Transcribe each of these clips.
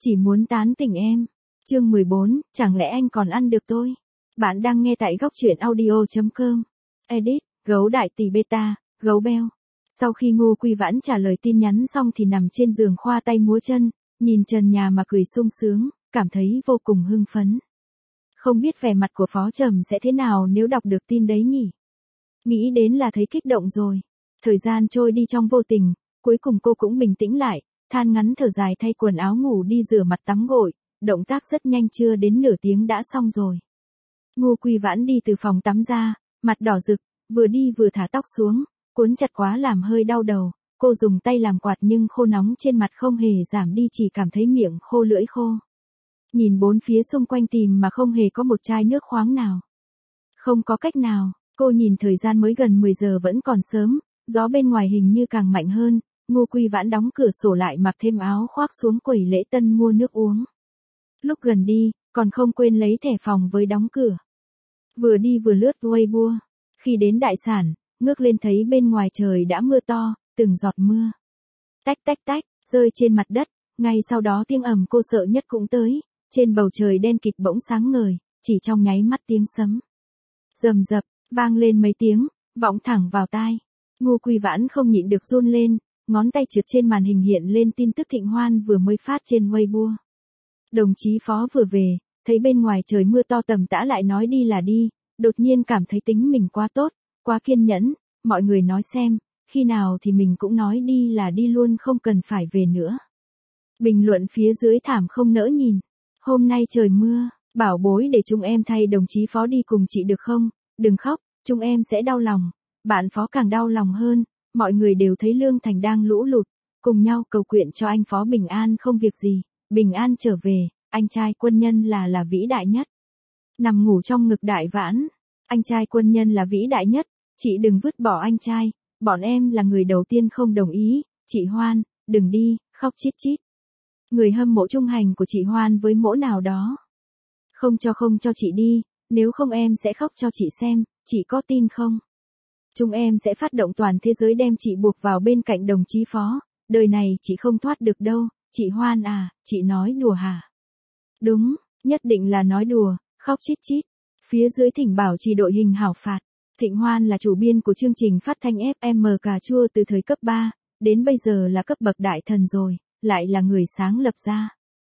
Chỉ muốn tán tỉnh em. Chương 14, chẳng lẽ anh còn ăn được tôi? Bạn đang nghe tại góc truyện audio.com. Edit, gấu đại tỷ beta, gấu beo. Sau khi Ngô Quy Vãn trả lời tin nhắn xong thì nằm trên giường khoa tay múa chân, nhìn trần nhà mà cười sung sướng, cảm thấy vô cùng hưng phấn. Không biết vẻ mặt của Phó Trầm sẽ thế nào nếu đọc được tin đấy nhỉ? Nghĩ đến là thấy kích động rồi. Thời gian trôi đi trong vô tình, cuối cùng cô cũng bình tĩnh lại, than ngắn thở dài thay quần áo ngủ đi rửa mặt tắm gội, động tác rất nhanh, chưa đến nửa tiếng đã xong rồi. Ngô Quy Vãn đi từ phòng tắm ra, mặt đỏ rực, vừa đi vừa thả tóc xuống, cuốn chặt quá làm hơi đau đầu, cô dùng tay làm quạt nhưng khô nóng trên mặt không hề giảm đi, chỉ cảm thấy miệng khô lưỡi khô. Nhìn bốn phía xung quanh tìm mà không hề có một chai nước khoáng nào. Không có cách nào, cô nhìn thời gian mới gần 10 giờ vẫn còn sớm, gió bên ngoài hình như càng mạnh hơn. Ngô Quy Vãn đóng cửa sổ lại, mặc thêm áo khoác xuống quầy lễ tân mua nước uống. Lúc gần đi, còn không quên lấy thẻ phòng với đóng cửa. Vừa đi vừa lướt Weibo. Khi đến đại sản, ngước lên thấy bên ngoài trời đã mưa to, từng giọt mưa. Tách tách tách, rơi trên mặt đất, ngay sau đó tiếng ầm cô sợ nhất cũng tới. Trên bầu trời đen kịt bỗng sáng ngời, chỉ trong nháy mắt tiếng sấm rầm rập, vang lên mấy tiếng, vọng thẳng vào tai. Ngô Quy Vãn không nhịn được run lên, ngón tay trượt trên màn hình hiện lên tin tức Thịnh Hoan vừa mới phát trên Weibo. Đồng chí Phó vừa về, thấy bên ngoài trời mưa to tầm tã lại nói đi là đi, đột nhiên cảm thấy tính mình quá tốt, quá kiên nhẫn, mọi người nói xem, khi nào thì mình cũng nói đi là đi luôn, không cần phải về nữa. Bình luận phía dưới thảm không nỡ nhìn. Hôm nay trời mưa, bảo bối để chúng em thay đồng chí Phó đi cùng chị được không? Đừng khóc, chúng em sẽ đau lòng. Bạn Phó càng đau lòng hơn, mọi người đều thấy Lương Thành đang lũ lụt, cùng nhau cầu nguyện cho anh Phó bình an không việc gì, bình an trở về, anh trai quân nhân là vĩ đại nhất. Nằm ngủ trong ngực Đại Vãn, anh trai quân nhân là vĩ đại nhất, chị đừng vứt bỏ anh trai, bọn em là người đầu tiên không đồng ý, chị Hoan, đừng đi, khóc chít chít. Người hâm mộ trung hành của chị Hoan với mỗ nào đó. Không cho chị đi, nếu không em sẽ khóc cho chị xem, chị có tin không? Chúng em sẽ phát động toàn thế giới đem chị buộc vào bên cạnh đồng chí Phó, đời này chị không thoát được đâu, chị Hoan à, chị nói đùa hả? Đúng, nhất định là nói đùa, khóc chít chít. Phía dưới thỉnh bảo trì đội hình hảo phạt. Thịnh Hoan là chủ biên của chương trình phát thanh FM cà chua từ thời cấp 3, đến bây giờ là cấp bậc đại thần rồi, lại là người sáng lập ra.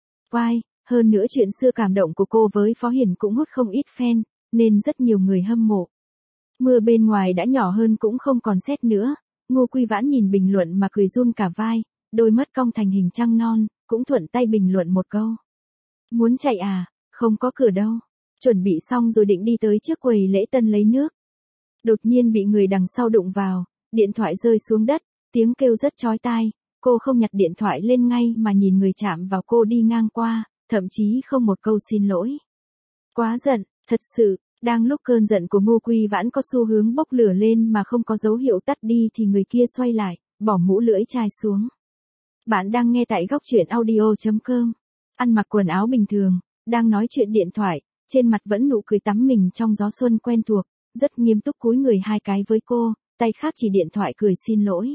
Hơn nữa chuyện xưa cảm động của cô với Phó Hiền cũng hút không ít fan, nên rất nhiều người hâm mộ. Mưa bên ngoài đã nhỏ hơn cũng không còn sét nữa, Ngô Quy Vãn nhìn bình luận mà cười run cả vai, đôi mắt cong thành hình trăng non, cũng thuận tay bình luận một câu. Muốn chạy à, không có cửa đâu. Chuẩn bị xong rồi định đi tới trước quầy lễ tân lấy nước. Đột nhiên bị người đằng sau đụng vào, điện thoại rơi xuống đất, tiếng kêu rất chói tai, cô không nhặt điện thoại lên ngay mà nhìn người chạm vào cô đi ngang qua, thậm chí không một câu xin lỗi. Quá giận, thật sự. Đang lúc cơn giận của Ngô Quy Vãn có xu hướng bốc lửa lên mà không có dấu hiệu tắt đi thì người kia xoay lại, bỏ mũ lưỡi chai xuống. Bạn đang nghe tại góc truyện audio.com. Ăn mặc quần áo bình thường, đang nói chuyện điện thoại, trên mặt vẫn nụ cười tắm mình trong gió xuân quen thuộc, rất nghiêm túc cúi người hai cái với cô, tay khác chỉ điện thoại cười xin lỗi.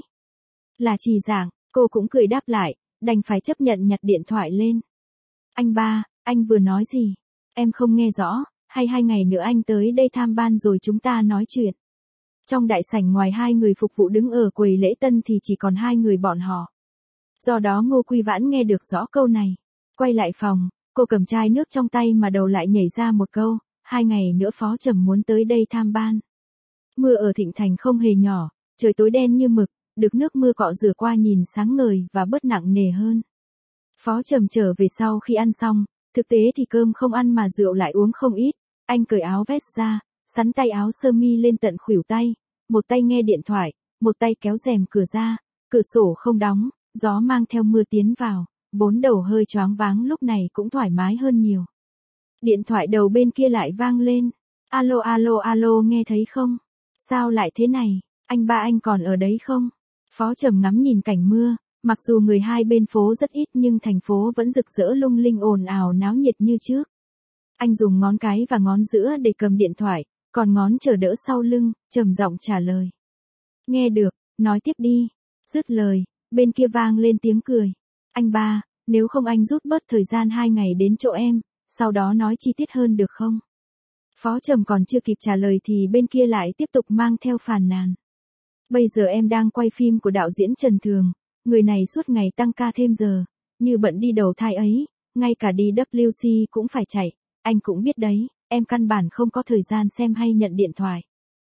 Là Trì Giảng, cô cũng cười đáp lại, đành phải chấp nhận nhặt điện thoại lên. Anh ba, anh vừa nói gì? Em không nghe rõ. Hay 2 ngày nữa anh tới đây tham ban rồi chúng ta nói chuyện. Trong đại sảnh ngoài 2 người phục vụ đứng ở quầy lễ tân thì chỉ còn 2 người bọn họ. Do đó Ngô Quy Vãn nghe được rõ câu này. Quay lại phòng, cô cầm chai nước trong tay mà đầu lại nhảy ra một câu, 2 ngày nữa Phó Trầm muốn tới đây tham ban. Mưa ở Thịnh Thành không hề nhỏ, trời tối đen như mực, được nước mưa cọ rửa qua nhìn sáng ngời và bớt nặng nề hơn. Phó Trầm trở về sau khi ăn xong, thực tế thì cơm không ăn mà rượu lại uống không ít. Anh cởi áo vest ra, sắn tay áo sơ mi lên tận khuỷu tay, một tay nghe điện thoại, một tay kéo rèm cửa ra, cửa sổ không đóng, gió mang theo mưa tiến vào, vốn đầu hơi choáng váng lúc này cũng thoải mái hơn nhiều. Điện thoại đầu bên kia lại vang lên, alo alo alo nghe thấy không? Sao lại thế này, anh ba anh còn ở đấy không? Phó Trầm ngắm nhìn cảnh mưa, mặc dù người hai bên phố rất ít nhưng thành phố vẫn rực rỡ lung linh ồn ào náo nhiệt như trước. Anh dùng ngón cái và ngón giữa để cầm điện thoại, còn ngón chờ đỡ sau lưng, trầm giọng trả lời. Nghe được, nói tiếp đi. Dứt lời, bên kia vang lên tiếng cười. Anh ba, Nếu không anh rút bớt thời gian 2 ngày đến chỗ em, sau đó nói chi tiết hơn được không? Phó Trầm còn chưa kịp trả lời thì bên kia lại tiếp tục mang theo phàn nàn. Bây giờ em đang quay phim của đạo diễn Trần Thường, người này suốt ngày tăng ca thêm giờ, như bận đi đầu thai ấy, ngay cả đi WC cũng phải chạy, anh cũng biết đấy, em căn bản không có thời gian xem hay nhận điện thoại.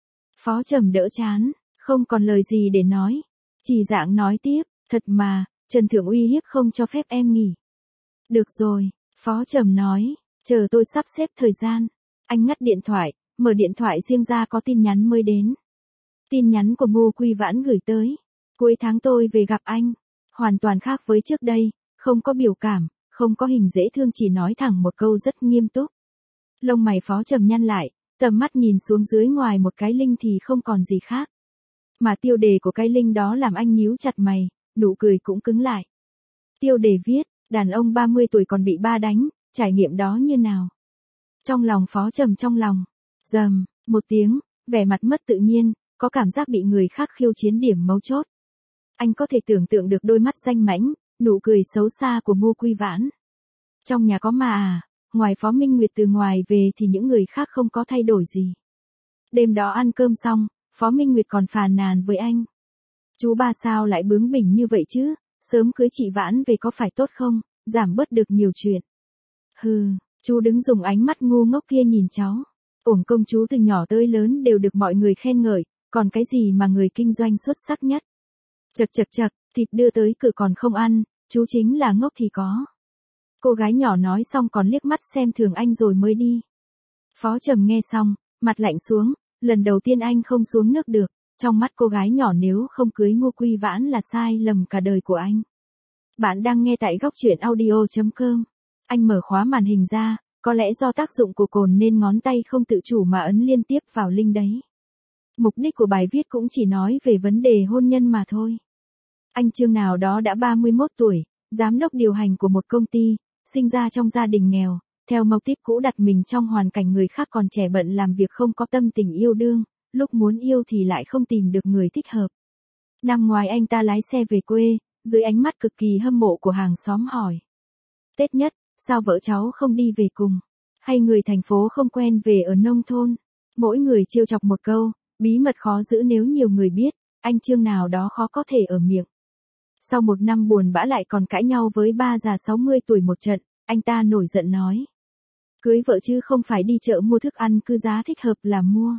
Phó Trầm đỡ chán, không còn lời gì để nói. Chỉ dạng nói tiếp, thật mà, Trần Thượng uy hiếp không cho phép em nghỉ. Được rồi, Phó Trầm nói, chờ tôi sắp xếp thời gian. Anh ngắt điện thoại, mở điện thoại riêng ra có tin nhắn mới đến. Tin nhắn của Ngô Quy Vãn gửi tới. Cuối tháng tôi về gặp anh. Hoàn toàn khác với trước đây, không có biểu cảm, không có hình dễ thương, chỉ nói thẳng một câu rất nghiêm túc. Lông mày Phó Trầm nhăn lại, tầm mắt nhìn xuống dưới, ngoài một cái link thì không còn gì khác. Mà tiêu đề của cái link đó làm anh nhíu chặt mày, nụ cười cũng cứng lại. Tiêu đề viết, đàn ông 30 tuổi còn bị ba đánh, trải nghiệm đó như nào? Trong lòng Phó Trầm trong lòng, rầm, một tiếng, vẻ mặt mất tự nhiên, có cảm giác bị người khác khiêu chiến điểm mấu chốt. Anh có thể tưởng tượng được đôi mắt danh mãnh, nụ cười xấu xa của Ngô Quy Vãn. Trong nhà có mà à, ngoài Phó Minh Nguyệt từ ngoài về thì những người khác không có thay đổi gì. Đêm đó ăn cơm xong, Phó Minh Nguyệt còn phàn nàn với anh. Chú ba sao lại bướng bỉnh như vậy chứ, sớm cưới chị Vãn về có phải tốt không, giảm bớt được nhiều chuyện. Hừ, chú đứng dùng ánh mắt ngu ngốc kia nhìn cháu. Uổng công chú từ nhỏ tới lớn đều được mọi người khen ngợi, còn cái gì mà người kinh doanh xuất sắc nhất. Chật chật chật, thịt đưa tới cửa còn không ăn, chú chính là ngốc thì có. Cô gái nhỏ nói xong còn liếc mắt xem thường anh rồi mới đi. Phó Trầm nghe xong, mặt lạnh xuống, lần đầu tiên anh không xuống nước được, trong mắt cô gái nhỏ nếu không cưới Ngô Quy Vãn là sai lầm cả đời của anh. Bạn đang nghe tại góc truyện audio.com. Anh mở khóa màn hình ra, có lẽ do tác dụng của cồn nên ngón tay không tự chủ mà ấn liên tiếp vào link đấy. Mục đích của bài viết cũng chỉ nói về vấn đề hôn nhân mà thôi. Anh Trương nào đó đã 31 tuổi, giám đốc điều hành của một công ty, sinh ra trong gia đình nghèo, theo mục đích cũ đặt mình trong hoàn cảnh người khác, còn trẻ bận làm việc không có tâm tình yêu đương, lúc muốn yêu thì lại không tìm được người thích hợp. Năm ngoái anh ta lái xe về quê, dưới ánh mắt cực kỳ hâm mộ của hàng xóm hỏi. Tết nhất, sao vợ cháu không đi về cùng? Hay người thành phố không quen về ở nông thôn? Mỗi người trêu chọc một câu, bí mật khó giữ nếu nhiều người biết, anh Trương nào đó khó có thể ở miệng. Sau một năm buồn bã lại còn cãi nhau với ba già 60 tuổi một trận, anh ta nổi giận nói. Cưới vợ chứ không phải đi chợ mua thức ăn, cứ giá thích hợp là mua.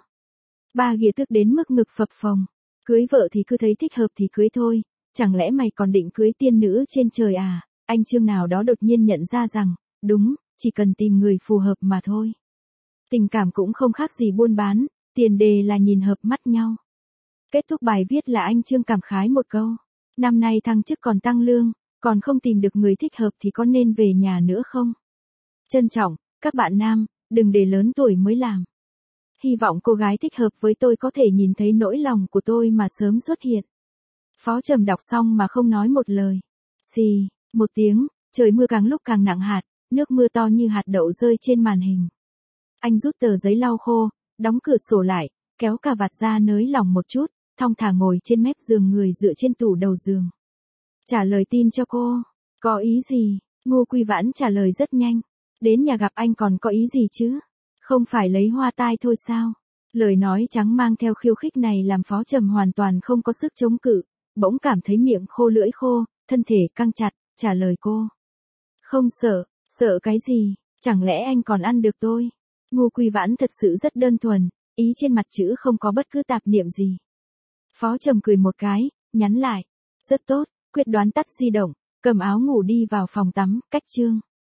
Ba ghìa tức đến mức ngực phập phồng. Cưới vợ thì cứ thấy thích hợp thì cưới thôi, chẳng lẽ mày còn định cưới tiên nữ trên trời à? Anh Trương nào đó đột nhiên nhận ra rằng, đúng, chỉ cần tìm người phù hợp mà thôi. Tình cảm cũng không khác gì buôn bán, tiền đề là nhìn hợp mắt nhau. Kết thúc bài viết là anh Trương cảm khái một câu. Năm nay thăng chức còn tăng lương, còn không tìm được người thích hợp thì có nên về nhà nữa không? Trân trọng, các bạn nam, đừng để lớn tuổi mới làm. Hy vọng cô gái thích hợp với tôi có thể nhìn thấy nỗi lòng của tôi mà sớm xuất hiện. Phó Trầm đọc xong mà không nói một lời. Xì, một tiếng, trời mưa càng lúc càng nặng hạt, nước mưa to như hạt đậu rơi trên màn hình. Anh rút tờ giấy lau khô, đóng cửa sổ lại, kéo cà vạt ra nới lỏng một chút, thong thả ngồi trên mép giường, người dựa trên tủ đầu giường. Trả lời tin cho cô. Có ý gì? Ngô Quy Vãn trả lời rất nhanh. Đến nhà gặp anh còn có ý gì chứ? Không phải lấy hoa tai thôi sao? Lời nói trắng mang theo khiêu khích này làm Phó Trầm hoàn toàn không có sức chống cự, bỗng cảm thấy miệng khô lưỡi khô, thân thể căng chặt, trả lời cô. Không sợ, sợ cái gì? Chẳng lẽ anh còn ăn được tôi? Ngô Quy Vãn thật sự rất đơn thuần, ý trên mặt chữ không có bất cứ tạp niệm gì. Phó Trầm cười một cái, nhắn lại. Rất tốt, quyết đoán, tắt di động, cầm áo ngủ đi vào phòng tắm, cách Trương.